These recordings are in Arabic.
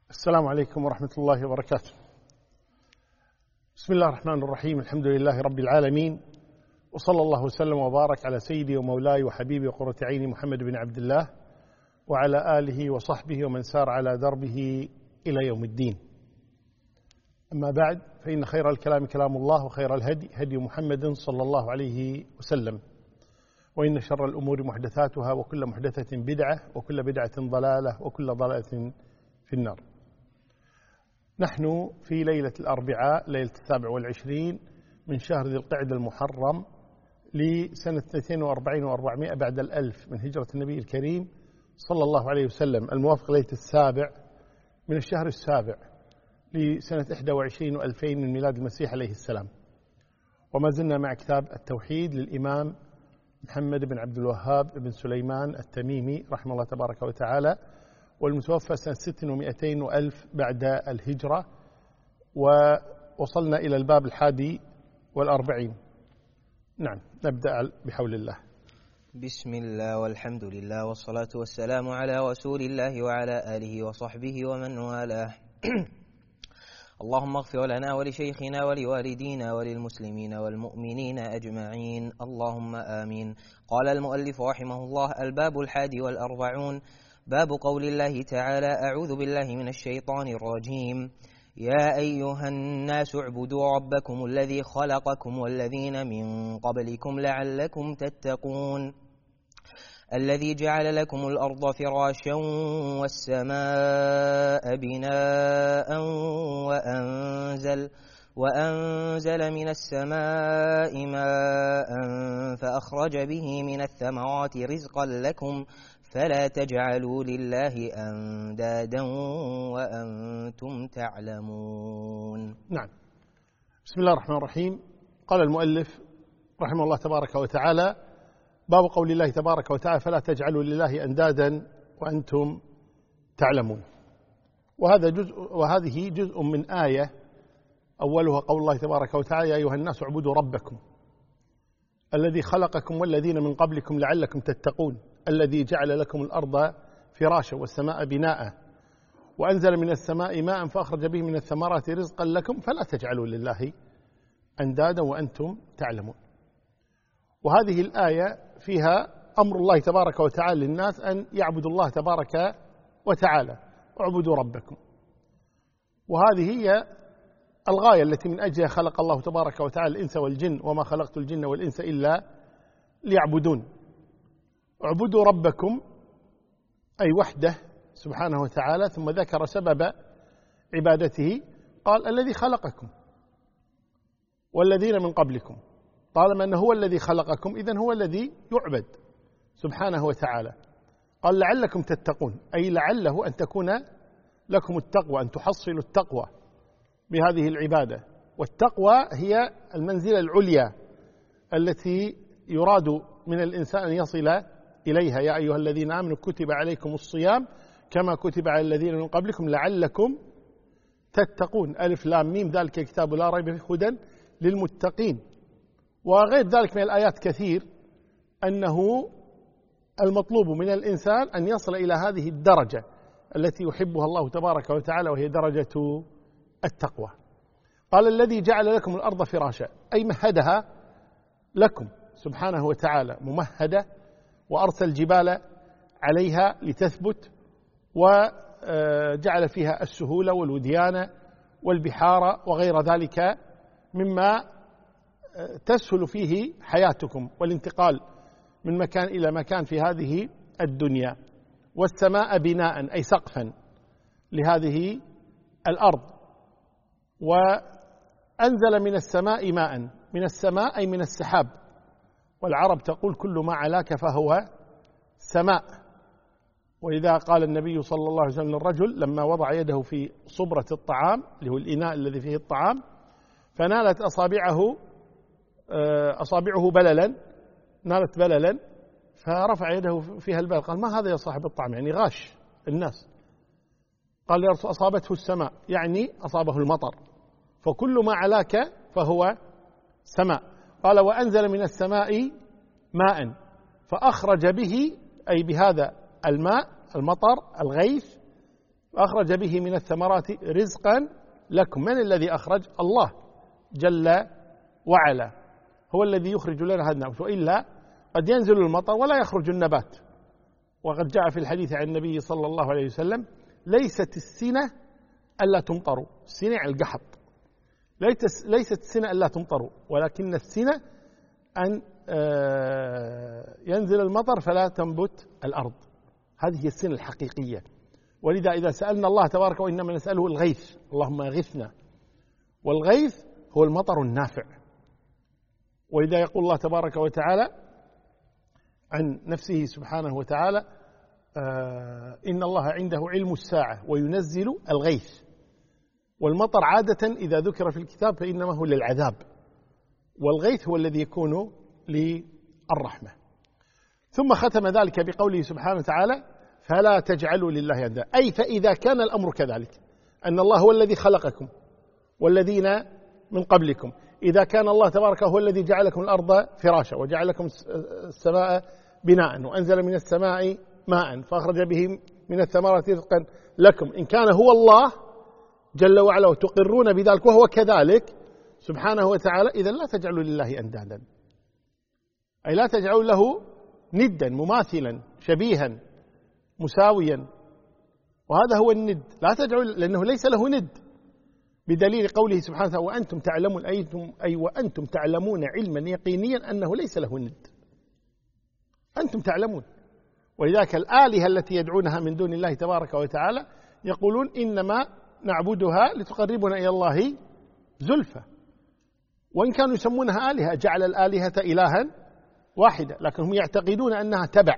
السلام عليكم ورحمة الله وبركاته. بسم الله الرحمن الرحيم. الحمد لله رب العالمين، وصلى الله وسلم وبارك على سيدي ومولاي وحبيبي وقرة عيني محمد بن عبد الله وعلى آله وصحبه ومن سار على دربه إلى يوم الدين. أما بعد، فإن خير الكلام كلام الله، وخير الهدي هدي محمد صلى الله عليه وسلم، وإن شر الأمور محدثاتها، وكل محدثة بدعة، وكل بدعة ضلالة، وكل ضلالة في النار. نحن في ليلة الأربعاء، ليلة 27 من شهر ذي القعدة المحرم لسنة 42 و400 بعد الألف من هجرة النبي الكريم صلى الله عليه وسلم، الموافق ليلة 7 من الشهر 7 لسنة 21 و2000 من ميلاد المسيح عليه السلام. وما زلنا مع كتاب التوحيد للإمام محمد بن عبد الوهاب بن سليمان التميمي رحمه الله تبارك وتعالى، والمتوفى سنة 600 وألف بعد الهجرة، ووصلنا إلى الباب 41. نعم، نبدأ بحول الله. بسم الله والحمد لله والصلاة والسلام على رسول الله وعلى آله وصحبه ومن والاه. اللهم اغفر لنا ولشيخنا ولوالدينا وللمسلمين والمؤمنين أجمعين، اللهم آمين. قال المؤلف رحمه الله: الباب 41، باب قول الله تعالى: أعوذ بالله من الشيطان الرجيم. يا أيها الناس اعبدوا ربكم الذي خلقكم والذين من قبلكم لعلكم تتقون، الذي جعل لكم الأرض فراشا والسماء بناء وأنزل من السماء ماء فأخرج به من الثمرات رزقا لكم فلا تجعلوا لله أندادا وأنتم تعلمون. نعم. بسم الله الرحمن الرحيم. قال المؤلف رحمه الله تبارك وتعالى: باب قول الله تبارك وتعالى: فلا تجعلوا لله أندادا وأنتم تعلمون. وهذه جزء من آية أولها قول الله تبارك وتعالى: يا أيها الناس اعبدوا ربكم الذي خلقكم والذين من قبلكم لعلكم تتقون، الذي جعل لكم الأرض فراشا والسماء بناء وأنزل من السماء ماء فأخرج به من الثمرات رزقا لكم فلا تجعلوا لله أندادا وأنتم تعلمون. وهذه الآية فيها أمر الله تبارك وتعالى للناس أن يعبدوا الله تبارك وتعالى: اعبدوا ربكم. وهذه هي الغاية التي من أجلها خلق الله تبارك وتعالى الإنس والجن: وما خلقت الجن والإنس إلا ليعبدون. اعبدوا ربكم أي وحده سبحانه وتعالى، ثم ذكر سبب عبادته، قال: الذي خلقكم والذين من قبلكم. طالما أنه هو الذي خلقكم، إذن هو الذي يعبد سبحانه وتعالى. قال: لعلكم تتقون، أي لعله أن تكون لكم التقوى، أن تحصلوا التقوى بهذه العبادة. والتقوى هي المنزلة العليا التي يراد من الإنسان أن يصل إليها. يا أيها الذين آمنوا كتب عليكم الصيام كما كتب على الذين من قبلكم لعلكم تتقون. ألف لام ميم، ذلك الكتاب لا ريب فيه هدى للمتقين. وغير ذلك من الآيات كثير، أنه المطلوب من الإنسان أن يصل إلى هذه الدرجة التي يحبها الله تبارك وتعالى، وهي درجة التقوى. قال: الذي جعل لكم الأرض فراشا، أي مهدها لكم سبحانه وتعالى ممهدة، وأرسل الجبال عليها لتثبت، وجعل فيها السهولة والوديان والبحار وغير ذلك مما تسهل فيه حياتكم والانتقال من مكان إلى مكان في هذه الدنيا. والسماء بناء أي سقفا لهذه الأرض. وأنزل من السماء ماء، من السماء أي من السحاب، والعرب تقول: كل ما علاك فهو سماء. ولذا قال النبي صلى الله عليه وسلم للرجل لما وضع يده في صبرة الطعام، اللي هو الإناء الذي فيه الطعام، فنالت أصابعه بللا، نالت بللا، فرفع يده فيها البلل. قال: ما هذا يا صاحب الطعام؟ يعني غاش الناس. قال: يا رسول أصابته السماء، يعني أصابه المطر، فكل ما علاك فهو سماء. قال: وأنزل من السماء ماء فأخرج به، أي بهذا الماء، المطر، الغيث، أخرج به من الثمرات رزقا لكم. من الذي أخرج؟ الله جل وعلا هو الذي يخرج لنا هذا النبات، وإلا قد ينزل المطر ولا يخرج النبات. وقد جاء في الحديث عن النبي صلى الله عليه وسلم: ليست السنة ألا تمطروا، السنة القحط، ليست السنة ألا تمطروا، ولكن السنة أن ينزل المطر فلا تنبت الأرض. هذه هي السنة الحقيقية. ولذا إذا سألنا الله تبارك وإنما نسأله الغيث، اللهم أغثنا، والغيث هو المطر النافع. ولذا يقول الله تبارك وتعالى عن نفسه سبحانه وتعالى: إن الله عنده علم الساعة وينزل الغيث. والمطر عادة إذا ذكر في الكتاب فإنما هو للعذاب، والغيث هو الذي يكون للرحمة. ثم ختم ذلك بقوله سبحانه وتعالى: فلا تجعلوا لله أندادا. أي فإذا كان الأمر كذلك أن الله هو الذي خلقكم والذين من قبلكم، إذا كان الله تبارك هو الذي جعل لكم الأرض فراشا وجعل لكم السماء بناء وأنزل من السماء ماء فأخرج به من الثمرات رزقا لكم، إن كان هو الله جل وعلا وتقرون بذلك وهو كذلك سبحانه وتعالى، إذا لا تجعلوا لله أندادا، أي لا تجعلوا له ندا مماثلا شبيها مساويا. وهذا هو الند، لا تجعلوا، لأنه ليس له ند، بدليل قوله سبحانه وتعالى: وأنتم تعلمون، أي وأنتم تعلمون علما يقينيا أنه ليس له ند، أنتم تعلمون. ولذلك الآلهة التي يدعونها من دون الله تبارك وتعالى يقولون إنما نعبدها لتقربنا إلى الله زلفى، وإن كانوا يسمونها آلهة، جعل الآلهة إلها واحدة، لكن هم يعتقدون أنها تبع.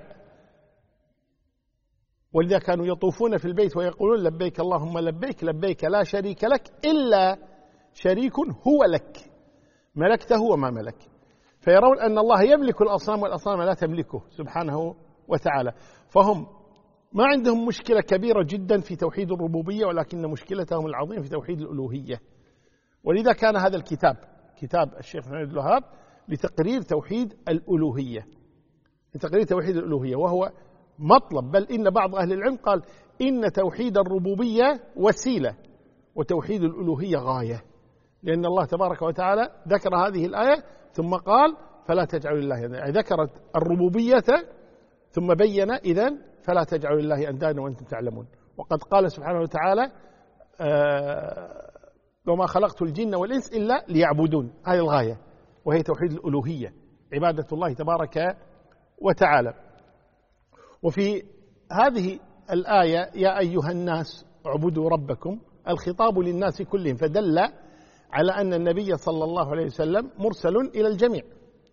ولذا كانوا يطوفون في البيت ويقولون: لبيك اللهم لبيك، لبيك لا شريك لك إلا شريك هو لك ملكته وما ملك. فيرون أن الله يملك الأصنام والأصنام لا تملكه سبحانه وتعالى. فهم ما عندهم مشكلة كبيرة جدا في توحيد الربوبية، ولكن مشكلتهم العظيمة في توحيد الألوهية. ولذا كان هذا الكتاب، كتاب الشيخ محمد بن الوهاب، لتقرير توحيد الألوهية، لتقرير توحيد الألوهية، وهو مطلب، بل إن بعض أهل العلم قال إن توحيد الربوبية وسيلة وتوحيد الألوهية غاية، لأن الله تبارك وتعالى ذكر هذه الآية ثم قال: فلا تجعلوا لله أندادا، يعني ذكرت الربوبية ثم بين إذن فلا تجعلوا لله أندادا وأنتم تعلمون. وقد قال سبحانه وتعالى: وما خلقت الجن والإنس إلا ليعبدون، هذه الغاية وهي توحيد الألوهية، عبادة الله تبارك وتعالى. وفي هذه الآية: يا أيها الناس اعبدوا ربكم، الخطاب للناس كلهم، فدل على أن النبي صلى الله عليه وسلم مرسل إلى الجميع،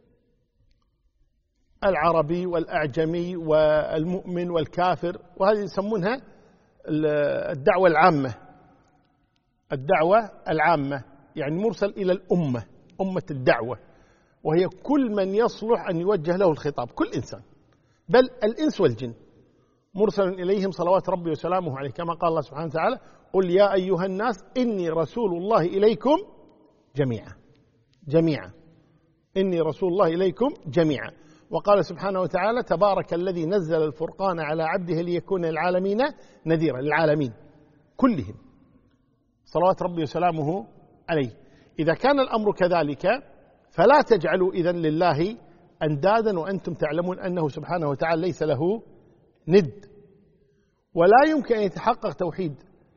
العربي والأعجمي والمؤمن والكافر، وهذه يسمونها الدعوة العامة، الدعوة العامة، يعني مرسل إلى الأمة، أمة الدعوة، وهي كل من يصلح أن يوجه له الخطاب، كل إنسان، بل الإنس والجن مرسل إليهم صلوات ربي وسلامه عليه، كما قال الله سبحانه وتعالى: قل يا أيها الناس إني رسول الله إليكم جميعا، جميعا، إني رسول الله إليكم جميعا. وقال سبحانه وتعالى: تبارك الذي نزل الفرقان على عبده ليكون للعالمين نذيرا، للعالمين كلهم صلوات ربي وسلامه عليه. إذا كان الأمر كذلك فلا تجعلوا إذن لله أندادا وأنتم تعلمون أنه سبحانه وتعالى ليس له ند. ولا يمكن أن يتحقق توحيد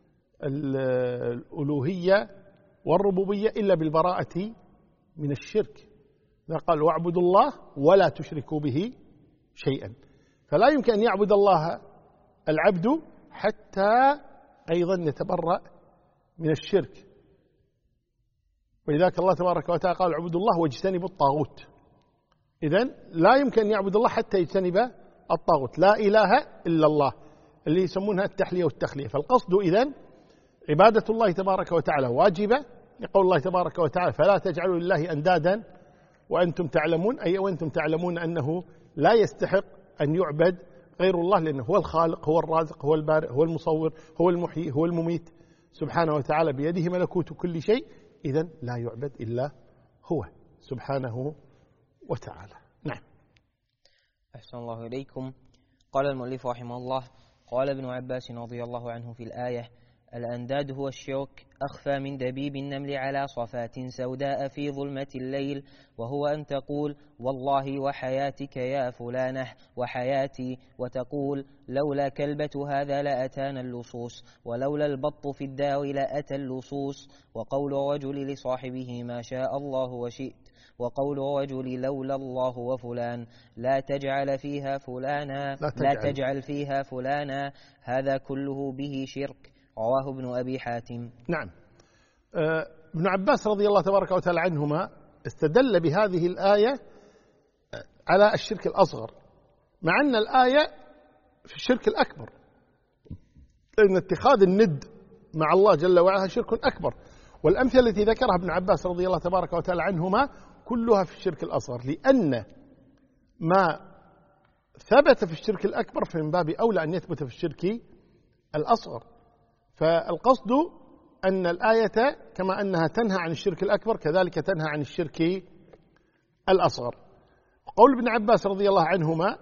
الألوهية والربوبية إلا بالبراءة من الشرك. قال: واعبدوا الله ولا تشركوا به شيئا. فلا يمكن أن يعبد الله العبد حتى أيضا يتبرأ من الشرك. ولذلك الله تبارك وتعالى قال: اعبدوا الله واجتنبوا الطاغوت. إذن لا يمكن أن يعبد الله حتى يجتنب الطاغوت، لا إله إلا الله، اللي يسمونها التحلية والتخلية. فالقصد إذن عبادة الله تبارك وتعالى واجبة، لقول الله تبارك وتعالى: فلا تجعلوا لله أندادا وأنتم تعلمون، أي وأنتم تعلمون أنه لا يستحق أن يعبد غير الله، لأنه هو الخالق، هو الرازق، هو البارئ، هو المصور، هو المحيي، هو المميت سبحانه وتعالى، بيده ملكوت كل شيء. إذن لا يعبد إلا هو سبحانه وتعالى. نعم. أحسن الله إليكم. قال المؤلف رحمه الله: قال ابن عباس رضي الله عنه في الآية: الأنداد هو الشرك أخفى من دبيب النمل على صفات سوداء في ظلمة الليل، وهو أن تقول والله وحياتك يا فلانة وحياتي، وتقول لولا كلبة هذا لأتانا اللصوص، ولولا البط في الدار لأتى اللصوص، وقول الرجل لصاحبه ما شاء الله وشئت، وقول الرجل لولا الله وفلان لا تجعل فيها فلانا، هذا كله به شرك. رواه ابن أبي حاتم. نعم. ابن عباس رضي الله تبارك وتعالى عنهما استدل بهذه الآية على الشرك الأصغر، مع أن الآية في الشرك الأكبر، لأن اتخاذ الند مع الله جل وعلا شرك أكبر، والأمثلة التي ذكرها ابن عباس رضي الله تبارك وتعالى عنهما كلها في الشرك الأصغر، لأن ما ثبت في الشرك الأكبر فمن باب أولى أن يثبت في الشرك الأصغر. فالقصد أن الآية كما أنها تنهى عن الشرك الأكبر كذلك تنهى عن الشرك الأصغر. قول ابن عباس رضي الله عنهما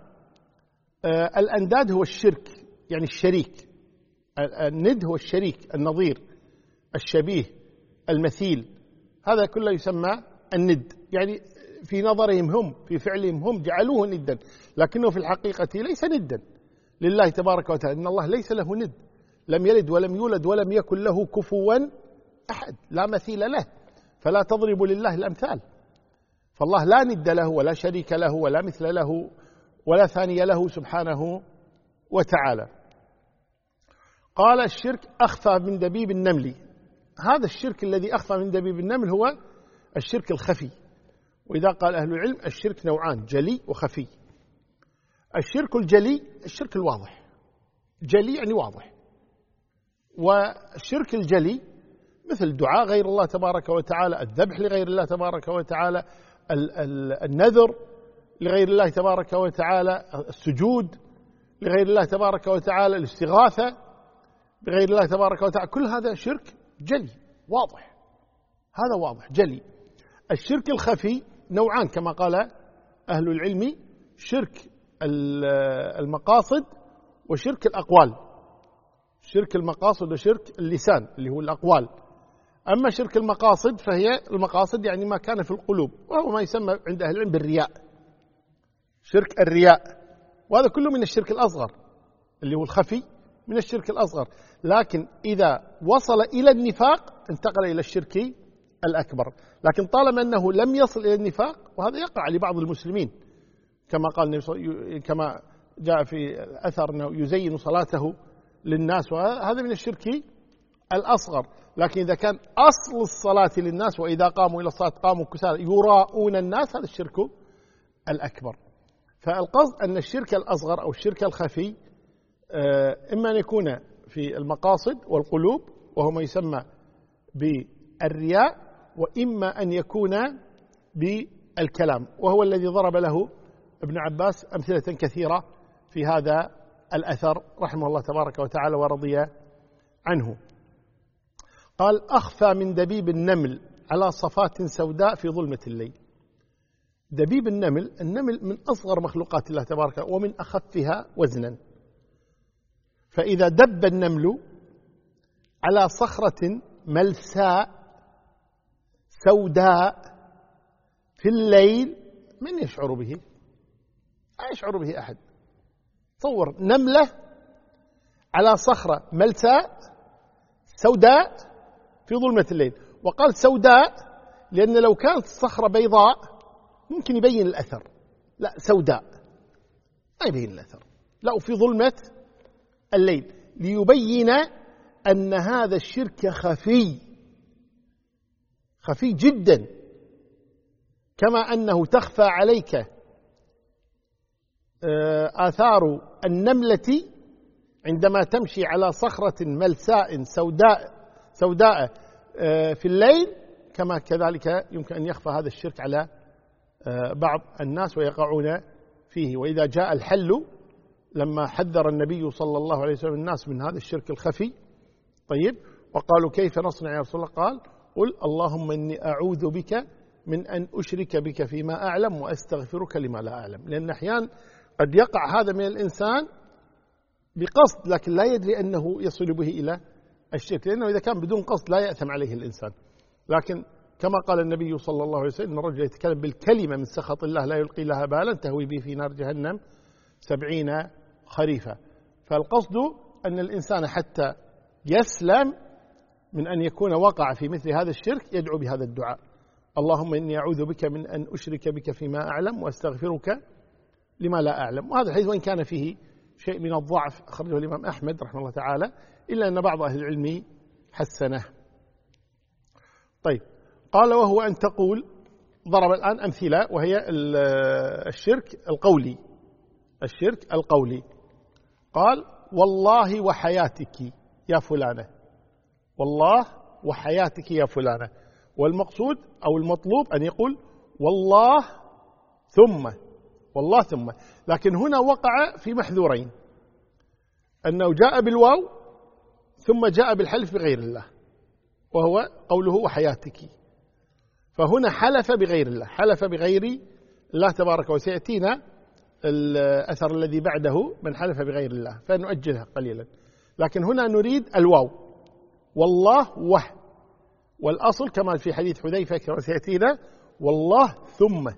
الأنداد هو الشرك يعني الشريك، الند هو الشريك النظير الشبيه المثيل، هذا كله يسمى الند، يعني في نظرهم هم في فعلهم هم جعلوه ندا، لكنه في الحقيقة ليس ندا لله تبارك وتعالى، إن الله ليس له ند، لم يلد ولم يولد ولم يكن له كفوا أحد، لا مثيل له، فلا تضربوا لله الأمثال، فالله لا ند له ولا شريك له ولا مثل له ولا ثاني له سبحانه وتعالى. قال الشرك أخفى من دبيب النمل، هذا الشرك الذي أخفى من دبيب النمل هو الشرك الخفي، وإذا قال أهل العلم الشرك نوعان: جلي وخفي. الشرك الجلي الشرك الواضح، جلي يعني واضح، والشرك الجلي مثل دعاء غير الله تبارك وتعالى، الذبح لغير الله تبارك وتعالى، النذر لغير الله تبارك وتعالى، السجود لغير الله تبارك وتعالى، الاستغاثة بغير الله تبارك وتعالى، كل هذا شرك جلي واضح، هذا واضح جلي. الشرك الخفي نوعان كما قال أهل العلم: شرك المقاصد وشرك الأقوال. شرك المقاصد وشرك اللسان اللي هو الأقوال. أما شرك المقاصد فهي المقاصد يعني ما كان في القلوب، وهو ما يسمى عند أهل العلم بالرياء، شرك الرياء، وهذا كله من الشرك الأصغر اللي هو الخفي، من الشرك الأصغر، لكن إذا وصل إلى النفاق انتقل إلى الشرك الأكبر. لكن طالما أنه لم يصل إلى النفاق، وهذا يقع لبعض المسلمين كما قال كما جاء في أثر أنه يزين صلاته للناس، وهذا من الشرك الأصغر. لكن إذا كان أصل الصلاة للناس وإذا قاموا إلى الصلاة قاموا كسالى يراءون الناس، هذا الشرك الأكبر. فالقصد أن الشرك الأصغر أو الشرك الخفي إما أن يكون في المقاصد والقلوب وهو ما يسمى بالرياء، وإما أن يكون بالكلام، وهو الذي ضرب له ابن عباس أمثلة كثيرة في هذا الأثر رحمه الله تبارك وتعالى ورضي عنه. قال: أخفى من دبيب النمل على صفات سوداء في ظلمة الليل. دبيب النمل من أصغر مخلوقات الله تبارك ومن أخفها وزنا، فإذا دب النمل على صخرة ملساء سوداء في الليل من يشعر به؟ لا يشعر به أحد. تصور نملة على صخرة ملساء سوداء في ظلمة الليل، وقال سوداء لأن لو كانت الصخرة بيضاء ممكن يبين الأثر، لا سوداء ما يبين الأثر، لا في ظلمة الليل، ليبين أن هذا الشرك خفي جدا، كما أنه تخفى عليك آثار النملة عندما تمشي على صخرة ملساء سوداء في الليل، كما كذلك يمكن أن يخفى هذا الشرك على بعض الناس ويقعون فيه. وإذا جاء الحل لما حذر النبي صلى الله عليه وسلم الناس من هذا الشرك الخفي، طيب، وقالوا كيف نصنع يا رسول الله؟ قال: قل اللهم إني أعوذ بك من أن أشرك بك فيما أعلم وأستغفرك لما لا أعلم. لأن أحيانا قد يقع هذا من الإنسان بقصد لكن لا يدري أنه يصل به إلى الشرك، لأنه إذا كان بدون قصد لا يأثم عليه الإنسان. لكن كما قال النبي صلى الله عليه وسلم إن الرجل يتكلم بالكلمة من سخط الله لا يلقي لها بالا تهوي به في نار جهنم 70 خريفا. فالقصد أن الإنسان حتى يسلم من أن يكون وقع في مثل هذا الشرك يدعو بهذا الدعاء: اللهم إني أعوذ بك من أن أشرك بك فيما أعلم وأستغفرك لما لا أعلم. وهذا الحديث وإن كان فيه شيء من الضعف أخرجه الإمام أحمد رحمه الله تعالى، إلا أن بعض أهل العلم حسنه. طيب، قال وهو أن تقول، ضرب الآن أمثلة وهي الشرك القولي. الشرك القولي قال: والله وحياتك يا فلانة، والله وحياتك يا فلانة. والمقصود أو المطلوب أن يقول والله ثم، والله ثم. لكن هنا وقع في محذورين: أنه جاء بالواو ثم جاء بالحلف بغير الله، وهو قوله وحياتك. فهنا حلف بغير الله، حلف بغير الله تبارك. وسيأتينا الأثر الذي بعده من حلف بغير الله فنؤجلها قليلا. لكن هنا نريد الواو، والله وه، والأصل كما في حديث حذيفة كما سيأتينا والله ثم.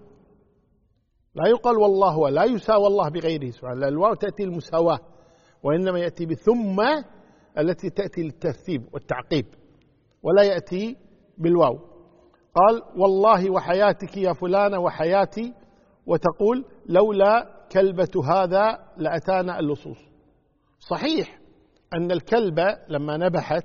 لا يقال والله ولا يساوى الله بغيره سبحانه، الواو تأتي المساواة، وإنما يأتي بثم التي تأتي للترتيب والتعقيب، ولا يأتي بالواو. قال: والله وحياتك يا فلانة وحياتي، وتقول لولا كلبة هذا لأتانا اللصوص. صحيح أن الكلبة لما نبحت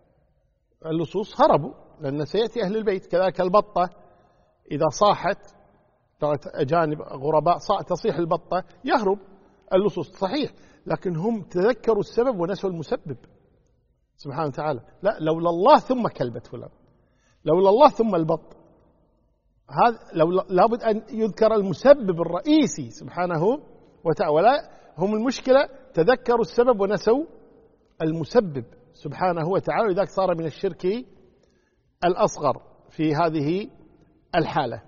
اللصوص هربوا، لأن سيأتي أهل البيت. كذلك البطة إذا صاحت أجانب غرباء تصيح البطة يهرب اللصوص. صحيح، لكن هم تذكروا السبب ونسوا المسبب سبحانه وتعالى. لا، لولا الله ثم كلبة فلان، لولا الله ثم البط. هذا لابد أن يذكر المسبب الرئيسي سبحانه وتعالى. ولا هم المشكلة تذكروا السبب ونسوا المسبب سبحانه وتعالى، لذلك صار من الشرك الأصغر في هذه الحالة.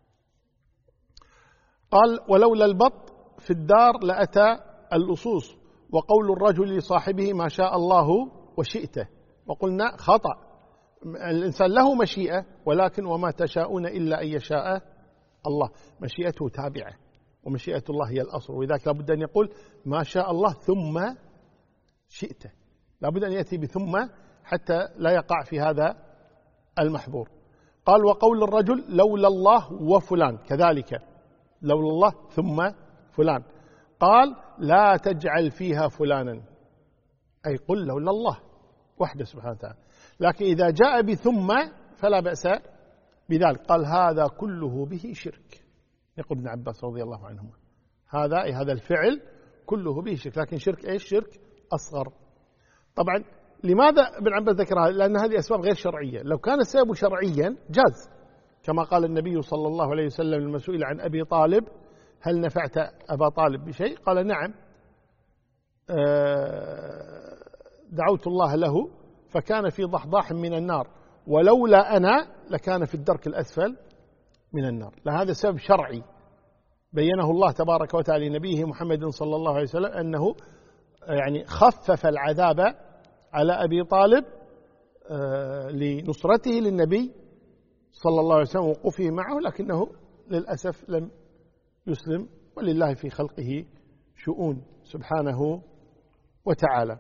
قال: ولولا البط في الدار لأتى اللصوص، وقول الرجل لصاحبه ما شاء الله وشئته. وقلنا خطأ، الإنسان له مشيئة، ولكن وما تشاءون إلا أن يشاء الله. مشيئته تابعة، ومشيئة الله هي الأصل. ولذلك لابد أن يقول ما شاء الله ثم شئته، لابد أن يأتي بثم حتى لا يقع في هذا المحظور. قال: وقول الرجل لولا الله وفلان، كذلك لولا الله ثم فلان. قال: لا تجعل فيها فلانا، أي قل لولا الله وحده سبحانه وتعالى. لكن إذا جاء بثم فلا بأس بذلك. قال: هذا كله به شرك. يقول ابن عباس رضي الله عنهما هذا الفعل كله به شرك. لكن شرك إيش؟ شرك أصغر. طبعا لماذا ابن عباس ذكرها؟ لأن هذه أسباب غير شرعية. لو كان السبب شرعيا جاز، كما قال النبي صلى الله عليه وسلم المسؤول عن أبي طالب: هل نفعت أبا طالب بشيء؟ قال: نعم، دعوت الله له فكان في ضحضاح من النار، ولولا أنا لكان في الدرك الأسفل من النار. لهذا سبب شرعي بينه الله تبارك وتعالى لنبيه محمد صلى الله عليه وسلم، أنه يعني خفف العذاب على أبي طالب لنصرته للنبي صلى الله عليه وسلم ووقوفه معه، لكنه للأسف لم يسلم، ولله في خلقه شؤون سبحانه وتعالى.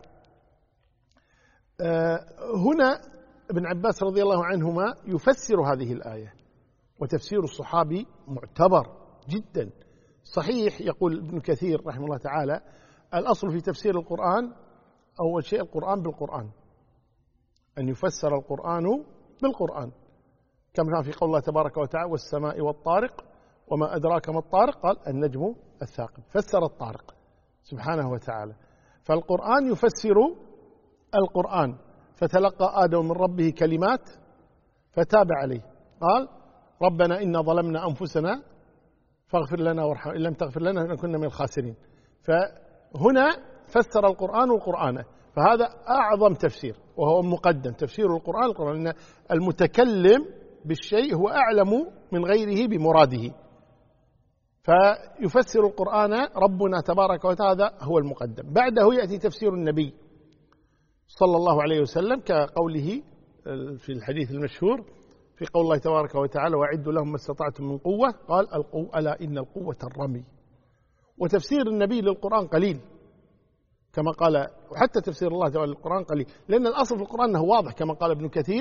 هنا ابن عباس رضي الله عنهما يفسر هذه الآية، وتفسير الصحابي معتبر جدا صحيح. يقول ابن كثير رحمه الله تعالى: الأصل في تفسير القرآن أول شيء القرآن بالقرآن، أن يفسر القرآن بالقرآن، كما في قول الله تبارك وتعالى: والسماء والطارق وما أدراك ما الطارق، قال: النجم الثاقب. فسر الطارق سبحانه وتعالى. فالقرآن يفسر القرآن. فتلقى آدم من ربه كلمات فتاب عليه، قال: ربنا إنا ظلمنا أنفسنا فاغفر لنا وارحمنا إن لم تغفر لنا لنكن من الخاسرين. فهنا فسر القرآن القرآن، فهذا أعظم تفسير، وهو مقدم تفسير القرآن لأن المتكلم بالشيء هو أعلم من غيره بمراده، فيفسر القرآن ربنا تبارك وتعالى هو المقدم، بعده يأتي تفسير النبي صلى الله عليه وسلم كقوله في الحديث المشهور في قول الله تبارك وتعالى وأعدوا لهم ما استطعتم من قوة، قال ألا إن القوة الرمي. وتفسير النبي للقرآن قليل كما قال، وحتى تفسير الله تعالى للقرآن قليل، لأن الأصل في القرآن أنه واضح كما قال ابن كثير.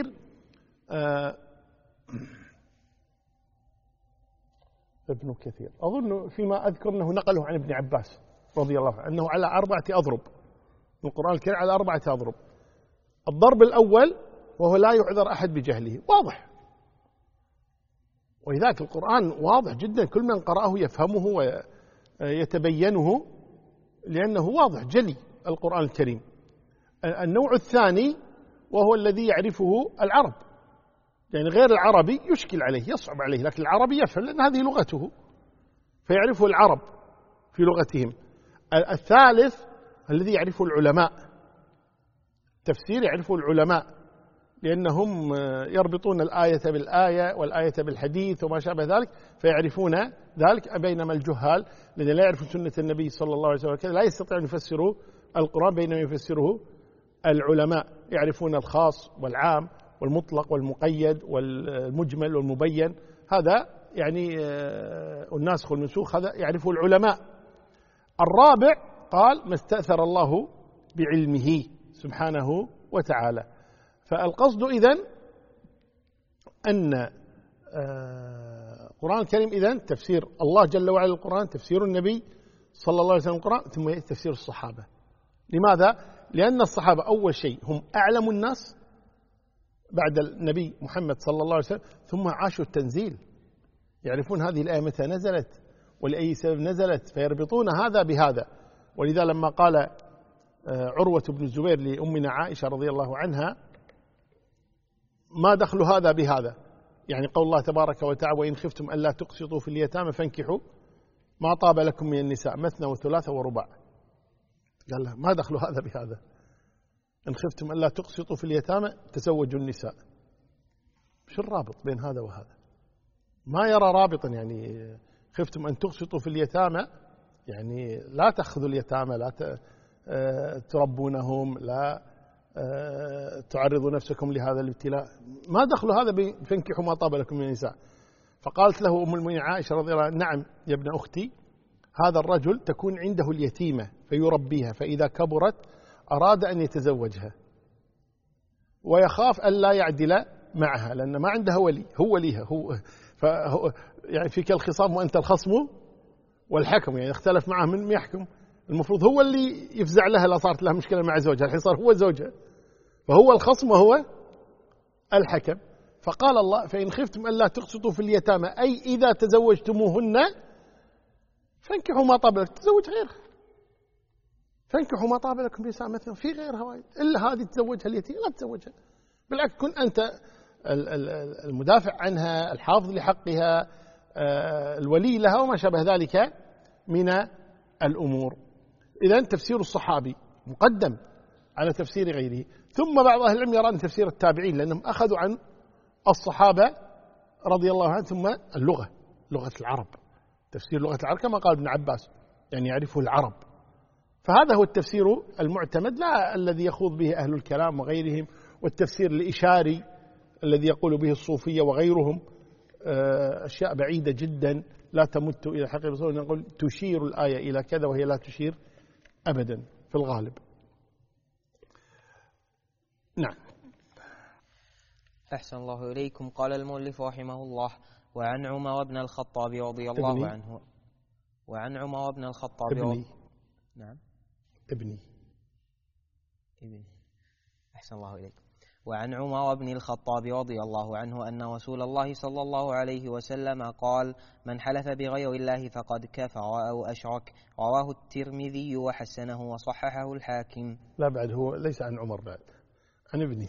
ابن كثير أظن فيما أذكر أنه نقله عن ابن عباس رضي الله عنه أنه على 4 أضرب، القرآن الكريم على 4 أضرب. الضرب الأول وهو لا يعذر أحد بجهله، واضح، ولذلك القرآن واضح جدا، كل من قرأه يفهمه ويتبينه لأنه واضح جلي القرآن الكريم. النوع الثاني وهو الذي يعرفه العرب، يعني غير العربي يشكل عليه يصعب عليه، لكن العربي يفهم لأن هذه لغته فيعرفه العرب في لغتهم. الثالث الذي يعرفه العلماء، تفسير يعرفه العلماء لأنهم يربطون الآية بالآية والآية بالحديث وما شابه ذلك فيعرفون ذلك، بينما الجهال الذين لا يعرفون سنة النبي صلى الله عليه وسلم لا يستطيعون أن يفسروا القرآن، بينما يفسره العلماء يعرفون الخاص والعام والمطلق والمقيد والمجمل والمبين، هذا يعني الناسخ والمنسوخ هذا يعرفه العلماء. الرابع قال ما استأثر الله بعلمه سبحانه وتعالى. فالقصد إذن أن القرآن الكريم إذن تفسير الله جل وعلا للقرآن، تفسير النبي صلى الله عليه وسلم للقرآن، ثم تفسير الصحابة. لماذا؟ لأن الصحابة أول شيء هم أعلم الناس بعد النبي محمد صلى الله عليه وسلم، ثم عاشوا التنزيل، يعرفون هذه الآية متى نزلت ولأي سبب نزلت، فيربطون هذا بهذا. ولذا لما قال عروة بن الزبير لأمنا عائشة رضي الله عنها ما دخل هذا بهذا، يعني قول الله تبارك وتعالى وإن خفتم ألا تقسطوا في اليتامى فانكحوا ما طاب لكم من النساء مثنى وثلاث ورباع، قال له ما دخل هذا بهذا، إن خفتم ألا تقسطوا في اليتامى تزوجوا النساء. شو الرابط بين هذا وهذا؟ ما يرى رابطا، يعني خفتم أن تقسطوا في اليتامى يعني لا تأخذوا اليتامى، لا تربونهم، لا تعرضوا نفسكم لهذا الابتلاء، ما دخل هذا فانكحوا ما طاب لكم من النساء. فقالت له أم المؤمنين عائشة رضي الله عنها نعم يا ابن أختي، هذا الرجل تكون عنده اليتيمة فيربيها، فإذا كبرت أراد أن يتزوجها ويخاف ألا يعدل معها لأن ما عندها ولي، هو وليها، هو يعني فيك الخصام وأنت الخصم والحكم، يعني اختلف معه من يحكم، المفروض هو اللي يفزع لها لا صارت لها مشكلة مع زوجها، الحين صار هو زوجها، فهو الخصم وهو الحكم. فقال الله فإن خفتم ألا تقسطوا في اليتامى أي إذا تزوجتموهن فانكحوا ما طاب لكم، تزوج غيرها، فانكحوا ما طاب لكم نساء مثلا، في غيرها وايد، إلا هذه تزوجها اليتيم لا تزوجها، بالعكس كن أنت المدافع عنها، الحافظ لحقها، الولي لها وما شابه ذلك من الأمور. إذن تفسير الصحابي مقدم على تفسير غيره. ثم بعض أهل العلم يرى أن تفسير التابعين لأنهم أخذوا عن الصحابة رضي الله عنهم، ثم اللغة، لغة العرب، تفسير لغة العرب كما قال ابن عباس يعني يعرفه العرب. فهذا هو التفسير المعتمد، لا الذي يخوض به أهل الكلام وغيرهم، والتفسير الإشاري الذي يقول به الصوفية وغيرهم، أشياء بعيدة جدا لا تمت إلى حق الرسول، نقول تشير الآية إلى كذا وهي لا تشير أبدا في الغالب. نعم. أحسن الله إليكم. قال المؤلف رحمه الله وعن عمر بن الخطاب رضي الله عنه، وعن عمر بن الخطاب نعم ابني أحسن الله إليكم. وعن عمر بن الخطاب رضي الله عنه أن رسول الله صلى الله عليه وسلم قال من حلف بغير الله فقد كفر أو أشرك، رواه الترمذي وحسنه وصححه الحاكم. لا بعد هو ليس عن عمر، بعد عن ابنه.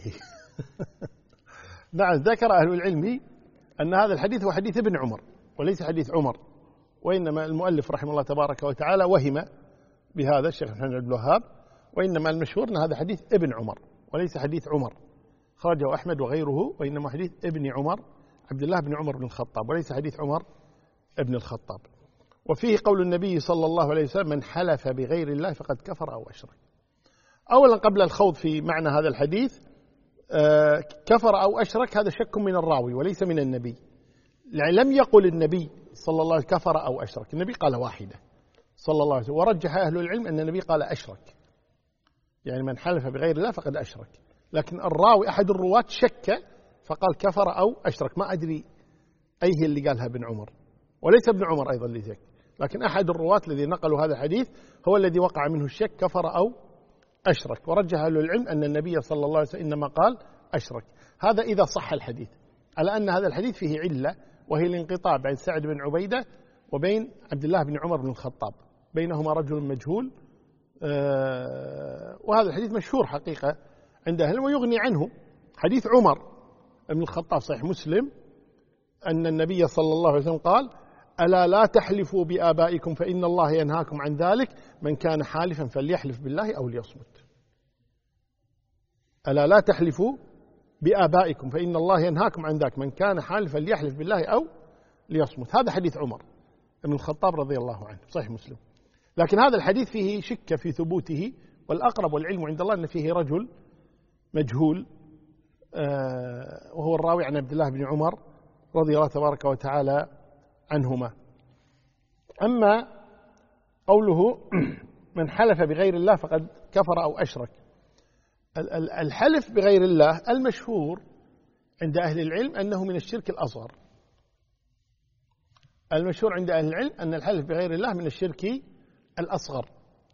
نعم، ذكر أهل العلم أن هذا الحديث هو حديث ابن عمر وليس حديث عمر، وإنما المؤلف رحمه الله تبارك وتعالى وهم بهذا الشيخ محمد بن الوهاب، وإنما المشهور أن هذا حديث ابن عمر وليس حديث عمر، خرجه أحمد وغيره، وإنما حديث ابن عمر عبد الله بن عمر بن الخطاب وليس حديث عمر ابن الخطاب. وفيه قول النبي صلى الله عليه وسلم: من حلف بغير الله فقد كفر أو أشرك. أولا قبل الخوض في معنى هذا الحديث، كفر أو أشرك هذا شك من الراوي وليس من النبي. لم يقل النبي صلى الله عليه وسلم كفر أو أشرك، النبي قال واحدة صلى الله عليه وسلم، ورجح أهل العلم أن النبي قال أشرك، يعني من حلف بغير الله فقد أشرك. لكن الراوي أحد الرواة شك فقال كفر أو أشرك، ما أدري أي هي اللي قالها ابن عمر، وليس ابن عمر أيضا اللي شك، لكن أحد الرواة الذي نقلوا هذا الحديث هو الذي وقع منه الشك كفر أو أشرك. ورجح أهل العلم أن النبي صلى الله عليه وسلم إنما قال أشرك. هذا إذا صح الحديث، على أن هذا الحديث فيه علة، وهي الانقطاع بين سعد بن عبيدة وبين عبد الله بن عمر بن الخطاب، بينهما رجل مجهول. وهذا الحديث مشهور حقيقة عند أهل، ويغني عنه حديث عمر بن الخطاب صحيح مسلم أن النبي صلى الله عليه وسلم قال: ألا لا تحلفوا بآبائكم فإن الله ينهاكم عن ذلك، من كان حالفا فليحلف بالله أو ليصمت. ألا لا تحلفوا بآبائكم فإن الله ينهاكم عن ذلك، من كان حالفا فليحلف بالله أو ليصمت. هذا حديث عمر بن الخطاب رضي الله عنه صحيح مسلم. لكن هذا الحديث فيه شك في ثبوته، والأقرب والعلم عند الله أن فيه رجل مجهول، وهو الراوي عن عبد الله بن عمر رضي الله تبارك وتعالى عنهما. أما قوله من حلف بغير الله فقد كفر أو أشرك، الحلف بغير الله المشهور عند أهل العلم أنه من الشرك الأصغر. المشهور عند أهل العلم أن الحلف بغير الله من الشرك الأصغر،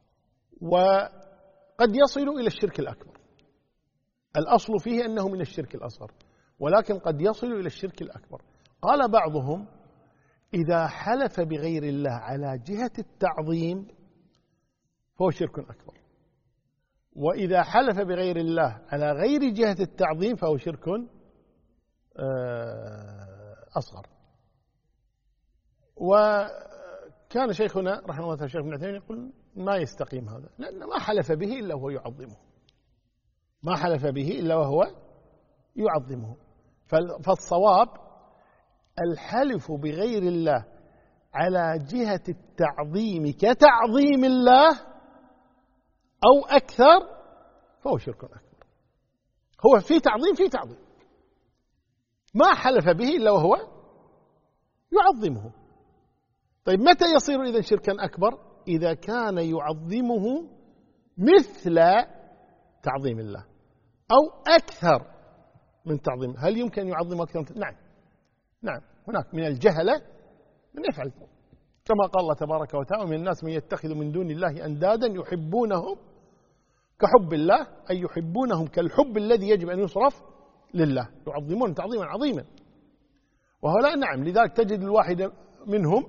وقد يصل إلى الشرك الأكبر. الأصل فيه أنه من الشرك الأصغر، ولكن قد يصل إلى الشرك الأكبر. قال بعضهم: إذا حلف بغير الله على جهة التعظيم فهو شرك أكبر، وإذا حلف بغير الله على غير جهة التعظيم فهو شرك أصغر. وكان شيخنا رحمه الله الشيخ ابن عثيمين يقول: ما يستقيم هذا، لأن ما حلف به إلا وهو يعظمه، ما حلف به إلا وهو يعظمه. فالصواب الحلف بغير الله على جهة التعظيم كتعظيم الله أو أكثر فهو شرك أكبر. هو في تعظيم، ما حلف به إلا وهو يعظمه. طيب متى يصير إذن شركا أكبر؟ إذا كان يعظمه مثل تعظيم الله أو أكثر من تعظيم. هل يمكن أن يعظم أكثر من تعظيم؟ نعم، هناك من الجهلة من يفعل، كما قال الله تبارك وتعالى: من الناس من يتخذ من دون الله أندادا يحبونهم كحب الله، أي يحبونهم كالحب الذي يجب أن يصرف لله، يعظمون تعظيما عظيما. وهؤلاء نعم، لذلك تجد الواحد منهم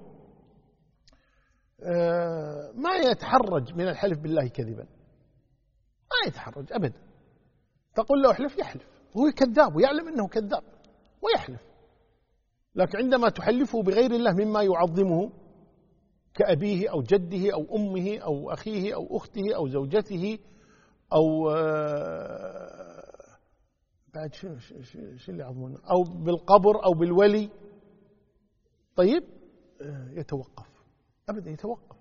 ما يتحرج من الحلف بالله كذبا، ما يتحرج أبدا. تقول له احلف يحلف، وهو كذاب ويعلم أنه كذاب ويحلف. لكن عندما تحلفه بغير الله مما يعظمه كأبيه أو جده أو أمه أو أخيه أو أخته أو زوجته أو بعد شو اللي يعظمونه، أو بالقبر أو بالولي، طيب يتوقف أبدا، يتوقف.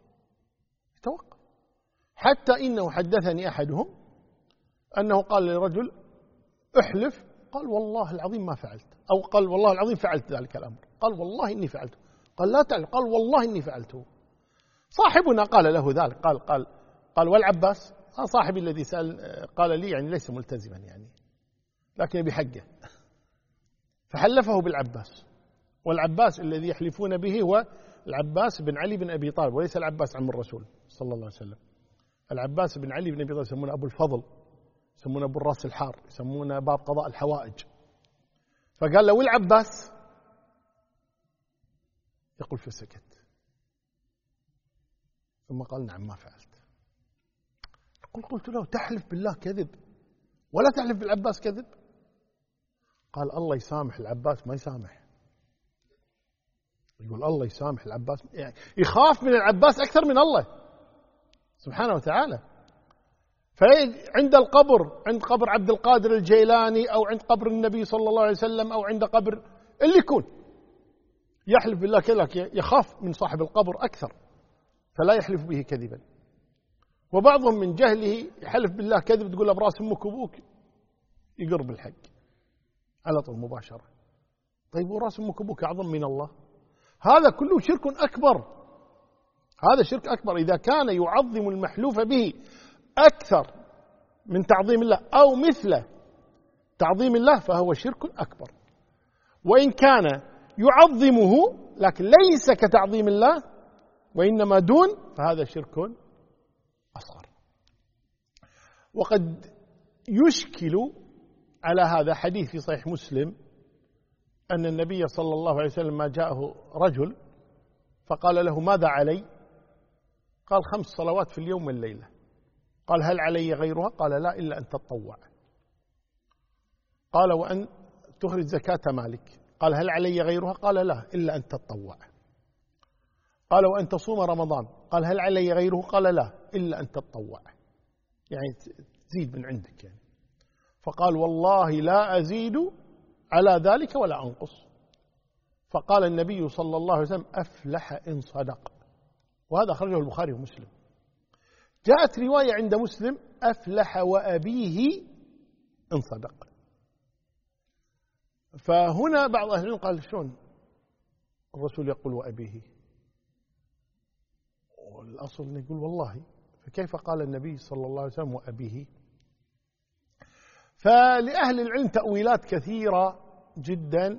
حتى إنه حدثني أحدهم أنه قال لرجل: احلف، قال: والله العظيم ما فعلت، أو قال: والله العظيم فعلت ذلك الأمر، قال: والله إني فعلته، قال: لا تعلم، قال: والله إني فعلته. صاحبنا قال له ذلك، قال: والعباس صاحبي الذي سأل قال لي يعني ليس ملتزما يعني، لكن بحقه، فحلفه بالعباس. والعباس الذي يحلفون به هو العباس بن علي بن أبي طالب، وليس العباس عم الرسول صلى الله عليه وسلم. العباس بن علي بن أبي طالب يسمونه أبو الفضل، يسمونه أبو الراس الحار، يسمونه باب قضاء الحوائج. فقال له: والعباس؟ يقول فسكت، ثم قال: نعم ما فعلت. قلت له: تحلف بالله كذب ولا تحلف بالعباس كذب؟ قال: الله يسامح العباس ما يسامح. يقول الله يسامح العباس، يعني يخاف من العباس أكثر من الله سبحانه وتعالى. فعند القبر، عند قبر عبد القادر الجيلاني أو عند قبر النبي صلى الله عليه وسلم أو عند قبر اللي يكون، يحلف بالله كذا يخاف من صاحب القبر أكثر فلا يحلف به كذبا. وبعضهم من جهله يحلف بالله كذب، تقول له براس أمك وأبوك يقر بالحق على طول مباشرة. طيب وراس أمك وأبوك أعظم من الله؟ هذا كله شرك أكبر، هذا شرك أكبر. إذا كان يعظم المحلوف به أكثر من تعظيم الله أو مثل تعظيم الله فهو شرك أكبر. وإن كان يعظمه لكن ليس كتعظيم الله وإنما دون فهذا شرك أصغر. وقد يشكل على هذا حديث في صحيح مسلم أن النبي صلى الله عليه وسلم ما جاءه رجل فقال له ماذا علي؟ قال 5 صلوات في اليوم والليلة. قال هل علي غيرها؟ قال لا إلا أن تطوع. قال وأن تخرج زكاة مالك. قال هل علي غيرها؟ قال لا إلا أن تطوع. قال وأن تصوم رمضان. قال هل علي غيره؟ قال لا إلا أن تطوع، يعني تزيد من عندك يعني. فقال والله لا أزيد على ذلك ولا أنقص. فقال النبي صلى الله عليه وسلم أفلح إن صدق. وهذا أخرجه البخاري ومسلم. جاءت رواية عند مسلم أفلح وأبيه إن صدق. فهنا بعض أهل العلم قال شلون الرسول يقول وأبيه؟ والأصل يقول والله، فكيف قال النبي صلى الله عليه وسلم وأبيه؟ فلأهل العلم تأويلات كثيرة جدا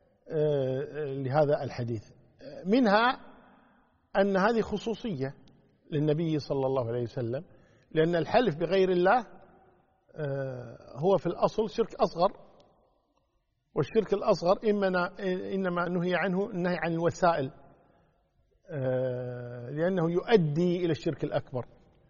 لهذا الحديث، منها أن هذه خصوصية للنبي صلى الله عليه وسلم، لأن الحلف بغير الله هو في الأصل شرك أصغر، والشرك الأصغر إنما نهي عنه النهي عن الوسائل لأنه يؤدي إلى الشرك الأكبر،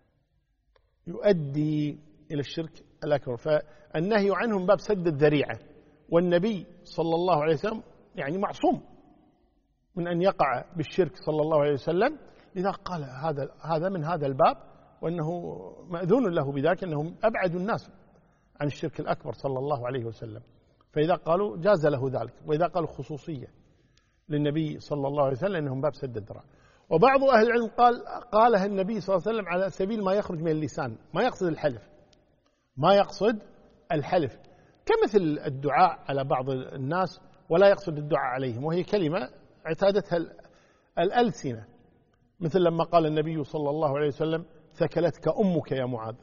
يؤدي إلى الشرك الأكبر. فالنهي عنه من باب سد الذريعة، والنبي صلى الله عليه وسلم يعني معصوم من أن يقع بالشرك صلى الله عليه وسلم، لذا قال هذا من هذا الباب، وأنه مأذون له بذلك، أنهم أبعد الناس عن الشرك الأكبر صلى الله عليه وسلم. فإذا قالوا جاز له ذلك، وإذا قالوا خصوصية للنبي صلى الله عليه وسلم أنهم باب سد الذرائع. وبعض أهل العلم قالها النبي صلى الله عليه وسلم على سبيل ما يخرج من اللسان، ما يقصد الحلف، ما يقصد الحلف، كمثل الدعاء على بعض الناس ولا يقصد الدعاء عليهم، وهي كلمة اعتادتها الألسنة، مثل لما قال النبي صلى الله عليه وسلم ثكلتك أمك يا معاذ،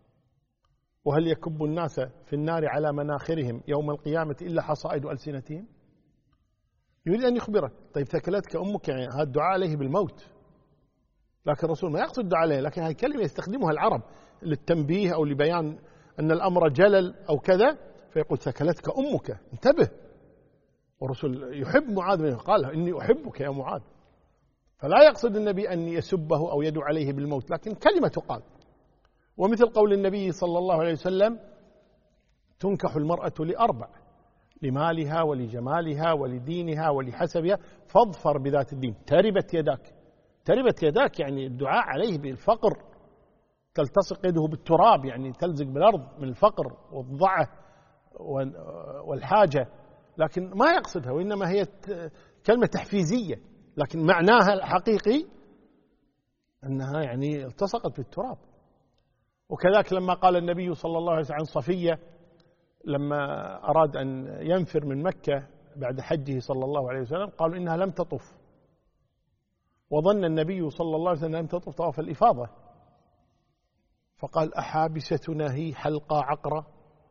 وهل يكب الناس في النار على مناخرهم يوم القيامة إلا حصائد ألسنتهم. يريد أن يخبرك طيب ثكلتك أمك، يعني هذا الدعاء عليه بالموت، لكن الرسول ما يقصد الدعاء عليه، لكن هذه كلمة يستخدمها العرب للتنبيه أو لبيان أن الأمر جلل أو كذا، فيقول ثكلتك أمك، انتبه. والرسول يحب معاذ، قال إني أحبك يا معاذ، فلا يقصد النبي أن يسبه أو يدعو عليه بالموت، لكن كلمة تقال. ومثل قول النبي صلى الله عليه وسلم تنكح المرأة لأربع: لمالها ولجمالها ولدينها ولحسبها فاظفر بذات الدين تربت يداك. تربت يداك يعني الدعاء عليه بالفقر، تلتصق يده بالتراب، يعني تلزق بالأرض من الفقر والضعة والحاجة، لكن ما يقصدها، وإنما هي كلمة تحفيزية، لكن معناها الحقيقي أنها يعني التصقت بالتراب. وكذلك لما قال النبي صلى الله عليه وسلم عن صفية لما أراد أن ينفر من مكة بعد حجه صلى الله عليه وسلم، قالوا إنها لم تطف، وظن النبي صلى الله عليه وسلم لم تطف طواف الإفاضة، فقال أحابستنا هي حلقة عقرة.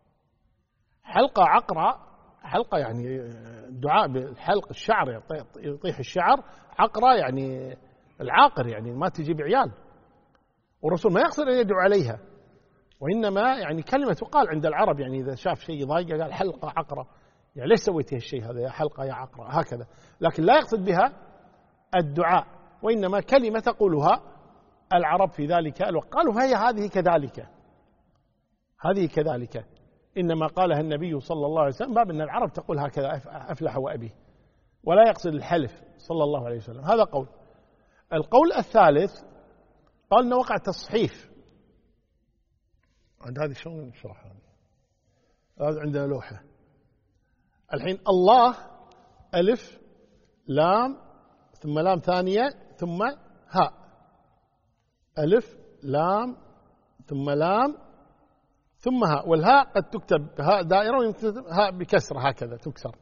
حلقة عقرة، حلقة يعني دعاء بالحلق الشعر، يطيح الشعر، عقرة يعني العاقر، يعني ما تجيب عيال. والرسول ما يقصد أن يدعو عليها، وإنما يعني كلمة تقال عند العرب، يعني إذا شاف شيء يضايقه قال حلقة عقرة، يعني ليش سويت هالشيء هذا يا حلقة يا عقرة هكذا، لكن لا يقصد بها الدعاء، وإنما كلمة تقولها العرب في ذلك الوقت. قالوا فهي هذه كذلك، هذه كذلك، إنما قالها النبي صلى الله عليه وسلم باب أن العرب تقول هكذا أفلح وأبيه، ولا يقصد الحلف صلى الله عليه وسلم. هذا قول. القول الثالث قال أنه وقع تصحيف. عند هذه شلون نشرحها؟ هذا عندنا لوحة الحين، الله ألف لام ثم لام ثانية ثم هاء، ألف لام ثم لام ثم هاء، والهاء قد تكتب هاء دائرة ويكتب هاء بكسر هكذا تكسر.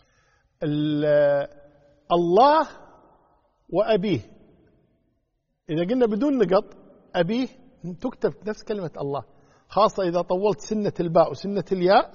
الله وأبيه إذا قلنا بدون نقط أبيه تكتب نفس كلمة الله، خاصة إذا طولت سنة الباء وسنة الياء.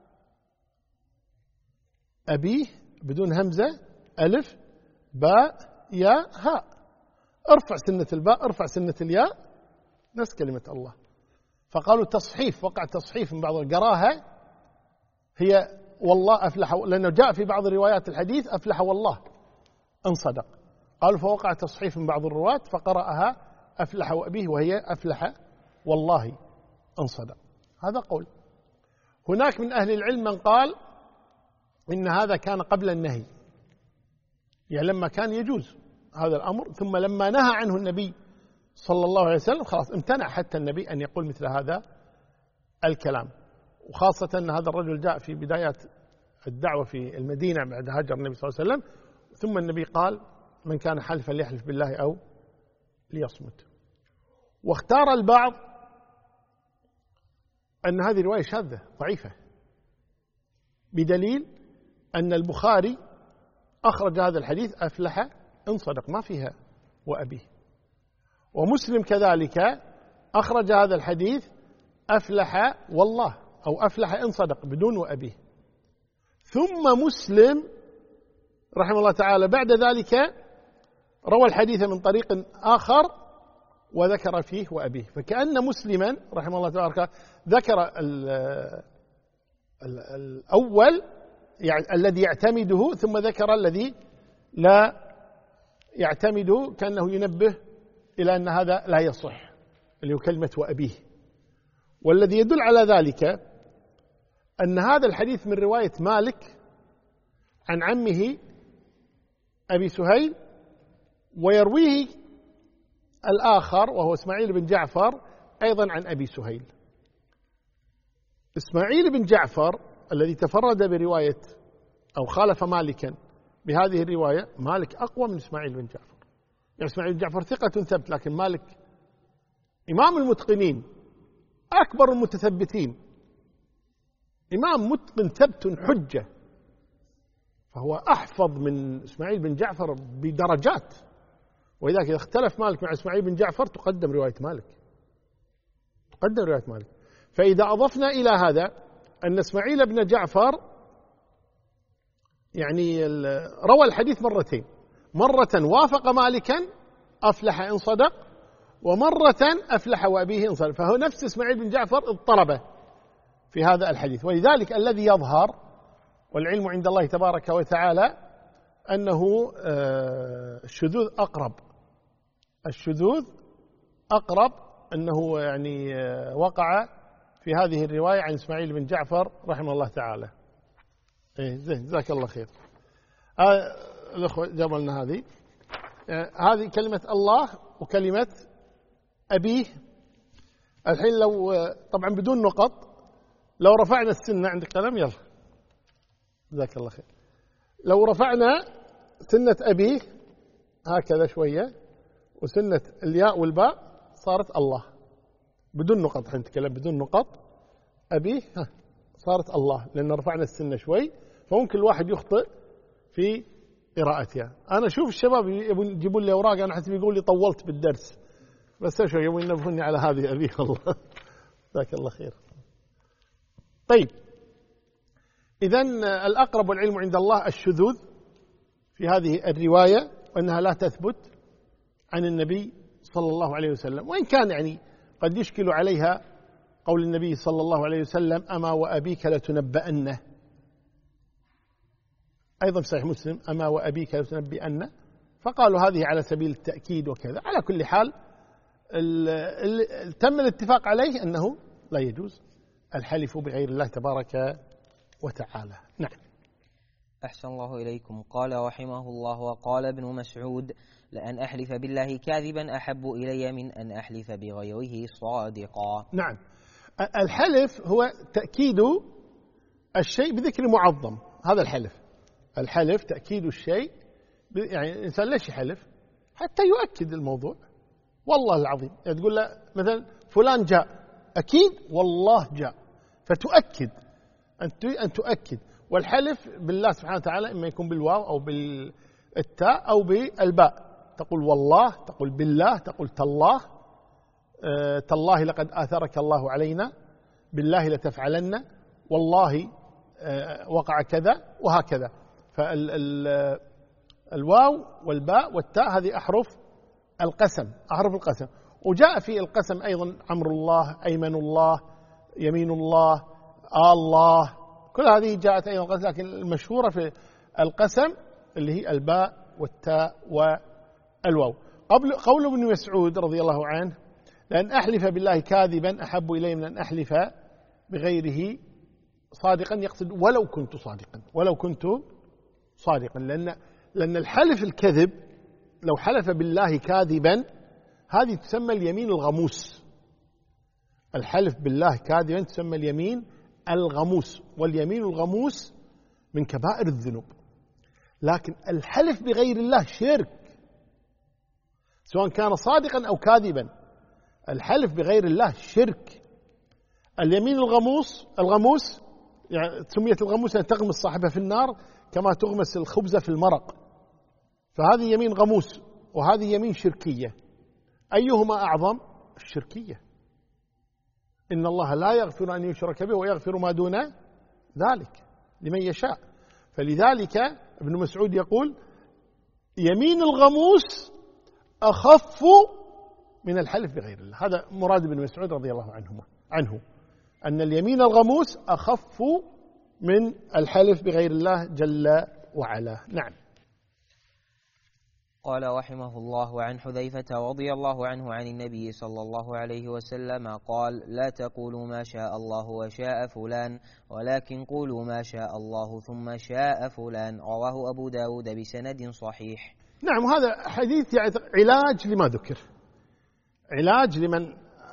أبيه بدون همزة ألف باء ياء هاء، ارفع سنة الباء ارفع سنة الياء نفس كلمة الله. فقالوا تصحيف، وقع تصحيف من بعض القراءة هي والله أفلح، لأنه جاء في بعض روايات الحديث أفلح والله إن صدق، قالوا فوقع تصحيف من بعض الرواة فقرأها أفلح وأبيه وهي أفلح والله إن صدق. هذا قول. هناك من أهل العلم من قال إن هذا كان قبل النهي، يعني لما كان يجوز هذا الأمر، ثم لما نهى عنه النبي صلى الله عليه وسلم خلاص امتنع حتى النبي أن يقول مثل هذا الكلام. وخاصة أن هذا الرجل جاء في بدايات الدعوة في المدينة بعد هجر النبي صلى الله عليه وسلم، ثم النبي قال من كان حلفا ليحلف بالله أو ليصمت. واختار البعض أن هذه رواية شاذة ضعيفة، بدليل أن البخاري أخرج هذا الحديث أفلح إن صدق ما فيها وأبيه، ومسلم كذلك أخرج هذا الحديث أفلح والله أو أفلح إن صدق بدون وأبيه. ثم مسلم رحمه الله تعالى بعد ذلك روى الحديث من طريق آخر وذكر فيه وأبيه، فكأن مسلما رحمه الله تعالى ذكر الأول يعني الذي يعتمده، ثم ذكر الذي لا يعتمده، كأنه ينبه إلى أن هذا لا يصح اللي هو كلمة وأبيه. والذي يدل على ذلك أن هذا الحديث من رواية مالك عن عمه أبي سهيل، ويرويه الآخر وهو إسماعيل بن جعفر أيضا عن أبي سهيل. إسماعيل بن جعفر الذي تفرد برواية أو خالف مالكا بهذه الرواية، مالك أقوى من إسماعيل بن جعفر. يعني إسماعيل بن جعفر ثقة ثبت، لكن مالك إمام المتقنين أكبر المتثبتين، إمام متقن ثبت حجة، فهو أحفظ من إسماعيل بن جعفر بدرجات. ولذلك إذا اختلف مالك مع إسماعيل بن جعفر تقدم رواية مالك، تقدم رواية مالك. فإذا أضفنا إلى هذا أن إسماعيل بن جعفر يعني روى الحديث مرتين، مرة وافق مالكا أفلح إن صدق، ومرة أفلح وأبيه إن صدق، فهو نفس إسماعيل بن جعفر اضطرب في هذا الحديث. ولذلك الذي يظهر والعلم عند الله تبارك وتعالى أنه الشذوذ أقرب، الشذوذ أقرب، أنه يعني وقع في هذه الرواية عن إسماعيل بن جعفر رحمه الله تعالى. زين جزاك الله خير. الأخوة جابوا لنا هذه كلمة الله وكلمة أبيه. الحين لو طبعا بدون نقط، لو رفعنا السنة، عندك قلم؟ يلا جزاك الله خير. لو رفعنا سنة أبيه هكذا شوية وسنة الياء والباء صارت الله بدون نقط. الحين نتكلم بدون نقط. أبيه صارت الله، لأن رفعنا السنة شوي، فممكن الواحد يخطئ في قراءتها. أنا أشوف الشباب يجيبون لي أوراق، أنا حسب يقول لي طولت بالدرس، بس شو يبون ينبهوني على هذه أبيه الله. جزاك الله خير. طيب، إذن الأقرب والعلم عند الله الشذوذ في هذه الرواية، وأنها لا تثبت عن النبي صلى الله عليه وسلم، وإن كان يعني قد يشكل عليها قول النبي صلى الله عليه وسلم أما وأبيك لتنبأنه، أيضا في صحيح مسلم أما وأبيك لتنبئنه، فقالوا هذه على سبيل التأكيد وكذا. على كل حال تم الاتفاق عليه أنه لا يجوز الحلف بغير الله تبارك وتعالى. نعم. أحسن الله إليكم. قال رحمه الله: وقال ابن مسعود: لأن أحلف بالله كاذبا أحب إلي من أن أحلف بغيره صادقا. نعم، الحلف هو تأكيد الشيء بذكر معظم، هذا الحلف. الحلف تأكيد الشيء يعني الإنسان ليش يحلف؟ حتى يؤكد الموضوع. والله العظيم يعني تقول له مثلا فلان جاء، أكيد والله جاء، فتؤكد أن تؤكد. والحلف بالله سبحانه وتعالى إما يكون بالواو أو بالتاء أو بالباء، تقول والله، تقول بالله، تقول تالله، تالله لقد آثرك الله علينا، بالله لتفعلن، والله وقع كذا، وهكذا. فالواو والباء والتاء هذه أحرف القسم، أحرف القسم. وجاء في القسم أيضا أمر الله، أيمن الله، يمين الله، الله، كل هذه جاءت أيضا قسم، لكن المشهورة في القسم اللي هي الباء والتاء والواو. قول ابن مسعود رضي الله عنه: لأن أحلف بالله كاذبا أحب إلي من أن أحلف بغيره صادقا، يقصد ولو كنت صادقا، ولو كنت صادقا، لأن الحلف الكذب لو حلف بالله كاذبا هذه تسمى اليمين الغموس. الحلف بالله كاذبا تسمى اليمين الغموس، واليمين الغموس من كبائر الذنوب. لكن الحلف بغير الله شرك، سواء كان صادقا أو كاذبا، الحلف بغير الله شرك. اليمين الغموس يعني سميت الغموس أن تغمس صاحبها في النار كما تغمس الخبز في المرق، فهذه يمين غموس وهذه يمين شركية. أيهما أعظم؟ الشركية. إن الله لا يغفر أن يشرك به ويغفر ما دون ذلك لمن يشاء. فلذلك ابن مسعود يقول: يمين الغموس أخف من الحلف بغير الله. هذا مراد ابن مسعود رضي الله عنه، أن اليمين الغموس أخف من الحلف بغير الله جل وعلا. نعم. قال رحمه الله: وعن حذيفة رضي الله عنه عن النبي صلى الله عليه وسلم قال: لا تقولوا ما شاء الله وشاء فلان، ولكن قولوا ما شاء الله ثم شاء فلان. رواه أبو داود بسند صحيح. نعم، هذا حديث يعني علاج لما ذكر، علاج لمن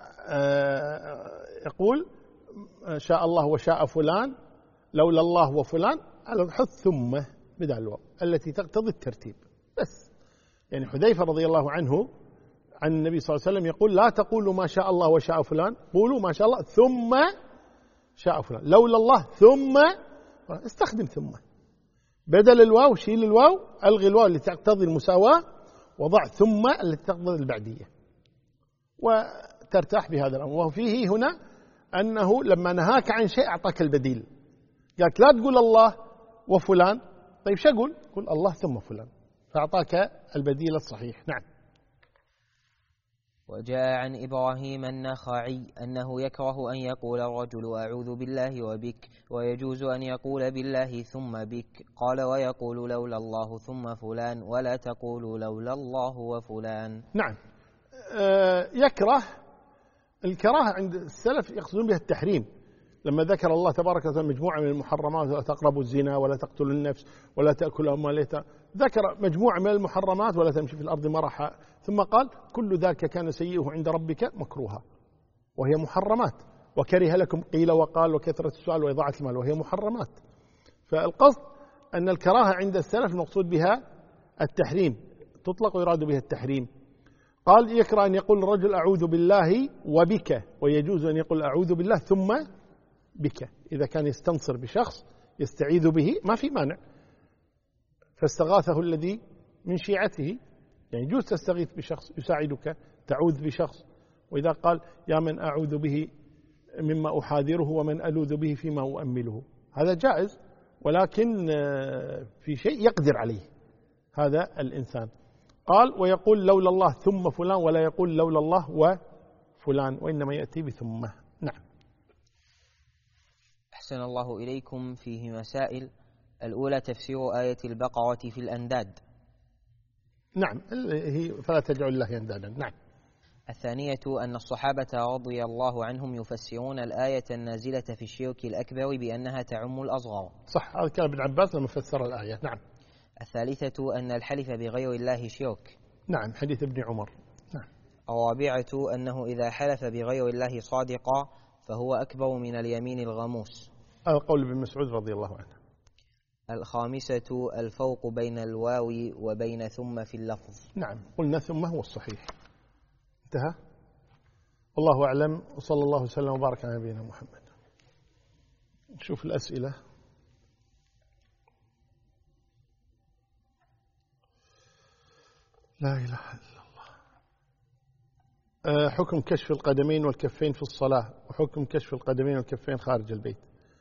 يقول شاء الله وشاء فلان، لولا الله وفلان، على حذف ثم بدال الواو التي تقتضي الترتيب بس. يعني حذيفة رضي الله عنه عن النبي صلى الله عليه وسلم يقول: لا تقولوا ما شاء الله وشاء فلان، قولوا ما شاء الله ثم شاء فلان، لولا الله ثم، استخدم ثم بدل الواو، شيل الواو، ألغي الواو التي تقتضي المساواة، وضع ثم التي تقتضي البعدية، وترتاح بهذا الأمر. وفيه هنا أنه لما نهاك عن شيء أعطاك البديل، قالك لا تقول الله وفلان، طيب شو أقول؟ قل الله ثم فلان، فأعطاك البديل الصحيح. نعم. وجاء عن إبراهيم النخعي أنه يكره أن يقول الرجل أعوذ بالله وبك، ويجوز أن يقول بالله ثم بك. قال: ويقول لولا الله ثم فلان، ولا تقول لولا الله وفلان. نعم. يكره، الكراهة عند السلف يقصدون بها التحريم. لما ذكر الله تبارك وتعالى مجموعة من المحرمات: ولا تقربوا الزنا، ولا تقتلوا النفس، ولا تأكلوا أموال اليتامى، ذكر مجموعة من المحرمات: ولا تمشي في الأرض مرحا، ثم قال: كل ذلك كان سيئه عند ربك مكروها، وهي محرمات. وكره لكم قيل وقال وكثرة السؤال وإضاعة المال، وهي محرمات. فالقصد أن الكراهة عند السلف المقصود بها التحريم، تطلق ويراد بها التحريم. قال: يكره أن يقول الرجل أعوذ بالله وبك، ويجوز أن يقول أعوذ بالله ثم بك، إذا كان يستنصر بشخص يستعيذ به ما في مانع، فاستغاثه الذي من شيعته، يعني يجوز تستغيث بشخص يساعدك، تعوذ بشخص. وإذا قال: يا من أعوذ به مما أحاذره ومن ألوذ به فيما أؤمله، هذا جائز، ولكن في شيء يقدر عليه هذا الإنسان. قال: ويقول لولا الله ثم فلان، ولا يقول لولا الله وفلان، وإنما يأتي بثم. نعم. أحسن الله إليكم. فيه مسائل. الأولى: تفسير آية البقرة في الأنداد. نعم، هي فلا تجعل الله أندادا. نعم. الثانية: أن الصحابة رضي الله عنهم يفسرون الآية النازلة في الشرك الأكبر بأنها تعم الأصغر. صح، هذا كان ابن عباس لما فسر الآية. نعم. الثالثة: أن الحلف بغير الله شرك. نعم، حديث ابن عمر. نعم. الرابعة: أنه إذا حلف بغير الله صادقا فهو أكبر من اليمين الغموس. هذا قول ابن مسعود رضي الله عنه. الخامسة الفوق بين الواو وبين ثم في اللفظ. نعم، قلنا ثم هو الصحيح. انتهى. والله أعلم، وصلى الله وسلم وبارك على نبينا محمد. نشوف الأسئلة. لا إله إلا الله. حكم كشف القدمين والكفين في الصلاة، وحكم كشف القدمين والكفين خارج البيت.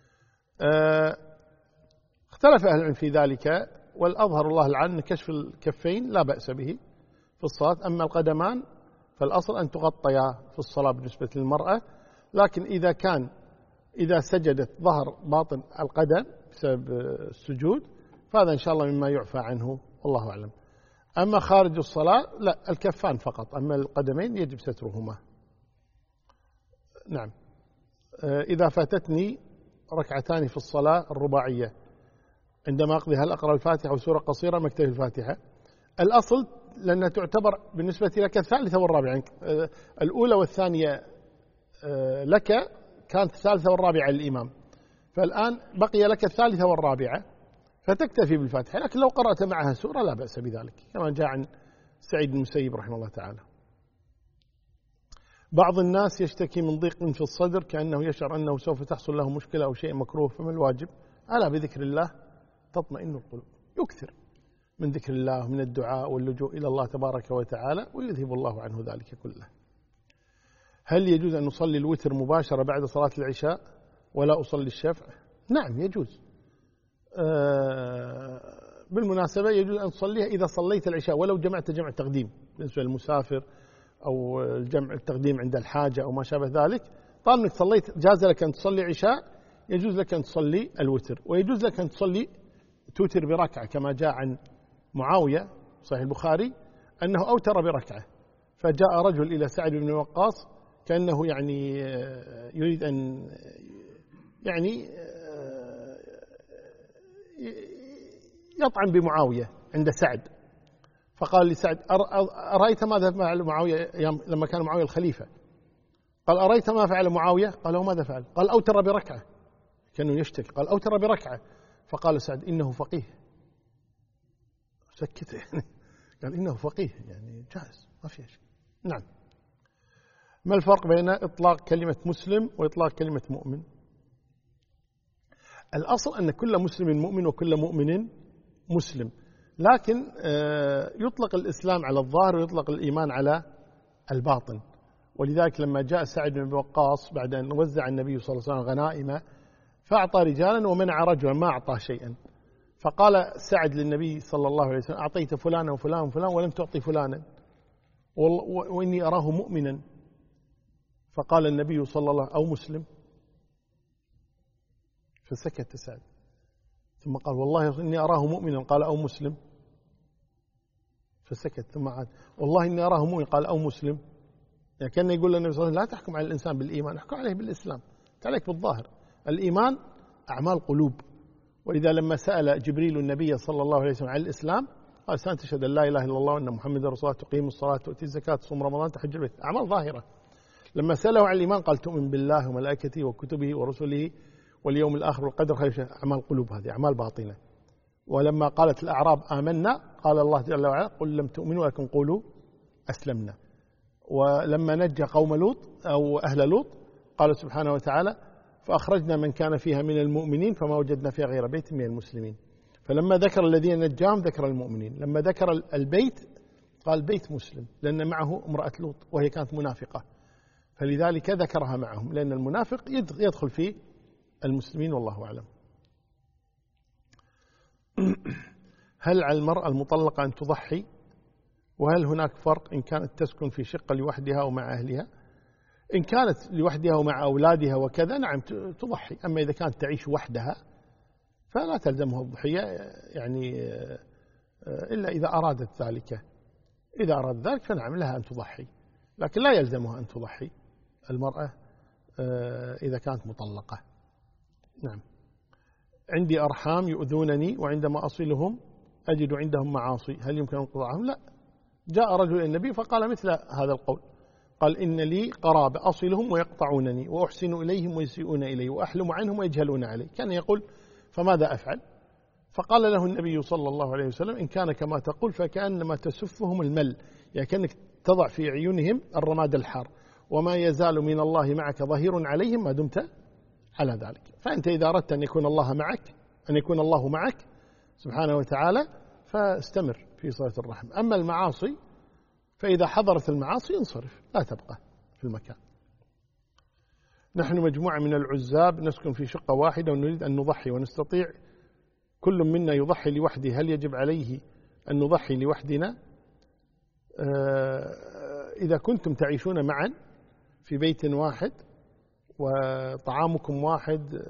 اختلف أهل العلم في ذلك، والأظهر الله العلم كشف الكفين لا بأس به في الصلاة. أما القدمان فالأصل أن تغطيا في الصلاة بالنسبة للمرأة، لكن إذا سجدت ظهر باطن القدم بسبب السجود فهذا إن شاء الله مما يعفى عنه، والله أعلم. أما خارج الصلاة لا، الكفان فقط، أما القدمين يجب سترهما. نعم. إذا فاتتني ركعتان في الصلاة الرباعية عندما أقضي هل أقرأ الفاتحة وسورة قصيرة أم أكتفي الفاتحة؟ الأصل لأنها تعتبر بالنسبة لك الثالثة والرابعة، الأولى والثانية لك كانت الثالثة والرابعة للإمام، فالآن بقي لك الثالثة والرابعة فتكتفي بالفاتحة، لكن لو قرأت معها سورة لا بأس بذلك، كما جاء عن سعيد بن المسيب رحمه الله تعالى. بعض الناس يشتكي من ضيق في الصدر كأنه يشعر أنه سوف تحصل له مشكلة أو شيء مكروه، فما الواجب؟ ألا بذكر الله تطمئن القلوب، يكثر من ذكر الله من الدعاء واللجوء إلى الله تبارك وتعالى ويذهب الله عنه ذلك كله. هل يجوز أن نصلي الوتر مباشرة بعد صلاة العشاء ولا أصلي الشفع؟ نعم يجوز. بالمناسبة يجوز أن تصليها إذا صليت العشاء ولو جمعت جمع تقديم بالنسبة للمسافر، أو الجمع التقديم عند الحاجة أو ما شابه ذلك. طالما أنك صليت جاز لك أن تصلي عشاء، يجوز لك أن تصلي الوتر، ويجوز لك أن تصلي توتر بركعة كما جاء عن معاوية صحيح البخاري أنه أوتر بركعة، فجاء رجل إلى سعد بن وقاص كأنه يعني يريد أن يطعن بمعاوية عند سعد، فقال لسعد أرأيت ماذا فعل معاوية لما كان معاوية الخليفة؟ قال أرأيت ما فعل معاوية؟ قال وماذا فعل؟ قال أوتر بركعة، كأنه يشتكي، قال أوتر بركعة. فقال سعد إنه فقيه، سكت يعني، قال إنه فقيه يعني جائز ما في شيء. نعم. ما الفرق بين إطلاق كلمة مسلم وإطلاق كلمة مؤمن؟ الأصل أن كل مسلم مؤمن وكل مؤمن مسلم، لكن يطلق الإسلام على الظاهر ويطلق الإيمان على الباطن. ولذلك لما جاء سعد بن وقاص بعد أن وزع النبي صلى الله عليه وسلم غنائم فأعطى رجالا ومنع رجلا ما أعطاه شيئا، فقال سعد للنبي صلى الله عليه وسلم أعطيت فلانا وفلان وفلان ولم تعطي فلانا وإني أراه مؤمنا، فقال النبي صلى الله عليه وسلم أو مسلم، فسكت سعد، ثم قال والله إني أراه مؤمنا، قال أو مسلم، فسكت، ثم عاد والله إني أراه مؤمنا، قال أو مسلم. يعني كان يقول النبي صلى الله عليه وسلم لا تحكم على الإنسان بالإيمان، احكم عليه بالإسلام، عليك بالظاهر. الإيمان أعمال قلوب، ولذا لما سأل جبريل النبي صلى الله عليه وسلم عن الإسلام قال تشهد أن لا إله إلا الله وأن محمدا رسول الله، تقيم الصلاة تؤتي الزكاة تصوم رمضان تحج البيت، أعمال ظاهرة. لما سأله عن الإيمان قال تؤمن بالله وملائكته وكتبه ورسله واليوم الآخر والقدر خير، أعمال قلوب، هذه أعمال باطنة. ولما قالت الأعراب آمنا قال الله جل وعلا قل لم تؤمنوا ولكن قولوا أسلمنا. ولما نجى قوم لوط أو أهل لوط قال سبحانه وتعالى فأخرجنا من كان فيها من المؤمنين فما وجدنا فيها غير بيت من المسلمين. فلما ذكر الذين نجاهم ذكر المؤمنين، لما ذكر البيت قال بيت مسلم لأن معه امرأة لوط وهي كانت منافقة، فلذلك ذكرها معهم، لأن المنافق يدخل فيه المسلمين والله أعلم. هل على المرأة المطلقة أن تضحي؟ وهل هناك فرق إن كانت تسكن في شقة لوحدها أو مع أهلها؟ إن كانت لوحدها ومع أولادها وكذا نعم تضحي، أما إذا كانت تعيش وحدها فلا تلزمها الضحية، يعني إلا إذا أرادت ذلك. إذا أرادت ذلك فنعم لها أن تضحي، لكن لا يلزمها أن تضحي المرأة إذا كانت مطلقة. نعم. عندي أرحام يؤذونني وعندما أصلهم أجد عندهم معاصي، هل يمكن انقطاعهم؟ لا. جاء رجل إلى النبي فقال مثل هذا القول، قال إن لي قرابة أصلهم ويقطعونني وأحسن إليهم ويسيئون إلي وأحلم عنهم ويجهلون علي. كان يقول فماذا أفعل؟ فقال له النبي صلى الله عليه وسلم إن كان كما تقول فكأنما تسفهم المل، يعني كأنك تضع في عيونهم الرماد الحار، وما يزال من الله معك ظهير عليهم ما دمت على ذلك. فأنت إذا أردت أن يكون الله معك سبحانه وتعالى فاستمر في صلة الرحم. أما المعاصي فإذا حضرت المعاصي انصرف، لا تبقى في المكان. نحن مجموعة من العزاب نسكن في شقة واحدة ونريد أن نضحي ونستطيع كل منا يضحي لوحده، هل يجب عليه أن نضحي لوحدنا؟ إذا كنتم تعيشون معا في بيت واحد وطعامكم واحد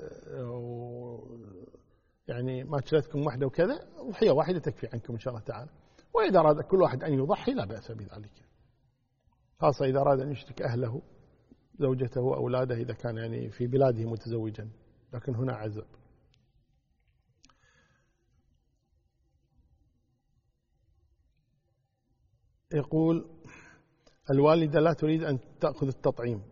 يعني ماكلتكم واحدة وكذا، ضحية واحدة تكفي عنكم إن شاء الله تعالى. وإذا أراد كل واحد أن يضحي لا بأس بذلك، خاصة إذا أراد أن يشرك أهله زوجته وأولاده إذا كان يعني في بلاده متزوجا، لكن هنا عزب. يقول الوالدة لا تريد أن تأخذ التطعيم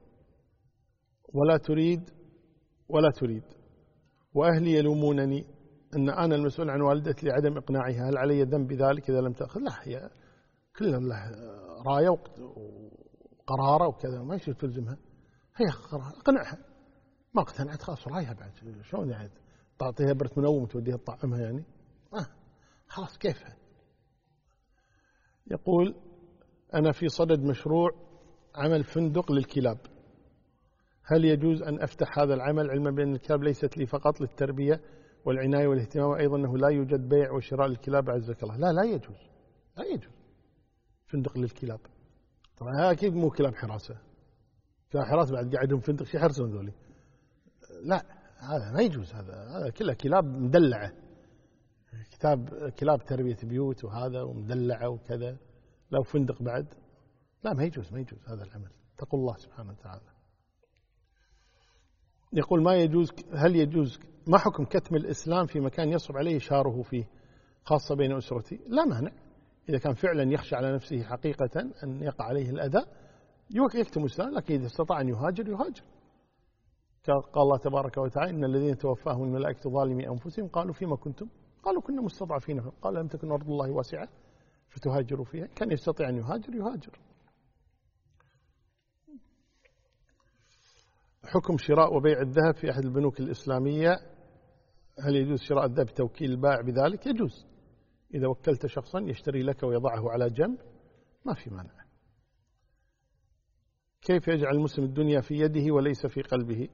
ولا تريد وأهلي يلومونني أن أنا المسؤول عن والدتي لعدم إقناعها، هل علي ذنب بذلك إذا لم تأخذ؟ لا، هي كلها له راية وقرارة وكذا، ما يصير تلزمها، هي قرار اقنعها، ما اقتنعت خلاص رايها بعد، شلون يعني تعطيها برة منوم وتوديها تطعمها يعني؟ خلاص كيفها. يقول أنا في صدد مشروع عمل فندق للكلاب، هل يجوز أن أفتح هذا العمل علما بأن الكلاب ليست لي فقط للتربية والعناية والاهتمام، وأيضا أنه لا يوجد بيع وشراء للكلاب عزك الله؟ لا يجوز فندق للكلاب. طبعا أكيد مو كلاب حراسة، كلاب حراسة بعد قاعدهم فندق شي يحرسون ذولي، لا هذا ما يجوز، هذا كلها كلاب مدلعة، كلاب تربية بيوت وهذا ومدلعة وكذا، لو فندق بعد لا ما يجوز هذا العمل، اتقوا الله سبحانه وتعالى. يقول هل يجوز ما حكم كتم الإسلام في مكان يصعب عليه شاره فيه خاصة بين أسرتي؟ لا مانع، إذا كان فعلا يخشى على نفسه حقيقة أن يقع عليه الأذى يكتم الإسلام، لكن إذا استطاع أن يهاجر. قال الله تبارك وتعالى إن الذين توفاهم الملائكة ظالمي أنفسهم قالوا فيما كنتم؟ قالوا كنا مستضعفين، قال لم تكن أرض الله واسعة فتهاجروا فيها، كان يستطيع أن يهاجر. حكم شراء وبيع الذهب في أحد البنوك الإسلامية، هل يجوز شراء الذهب بتوكيل البائع بذلك؟ يجوز، إذا وكلت شخصا يشتري لك ويضعه على جنب ما في مانع. كيف يجعل المسلم الدنيا في يده وليس في قلبه؟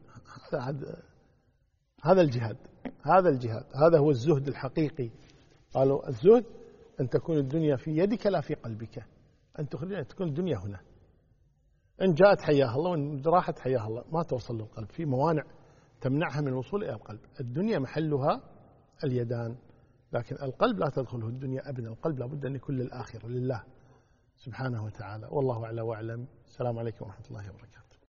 هذا الجهاد، هذا هو الزهد الحقيقي. قالوا الزهد أن تكون الدنيا في يدك لا في قلبك، أن تكون الدنيا هنا، إن جاءت حياها الله وإن راحت حياها الله، ما توصل للقلب، في موانع تمنعها من الوصول إلى القلب. الدنيا محلها اليدان، لكن القلب لا تدخله الدنيا أبدا، القلب لابد أن يكون للآخرة لله سبحانه وتعالى. والله أعلى وأعلم. السلام عليكم ورحمة الله وبركاته.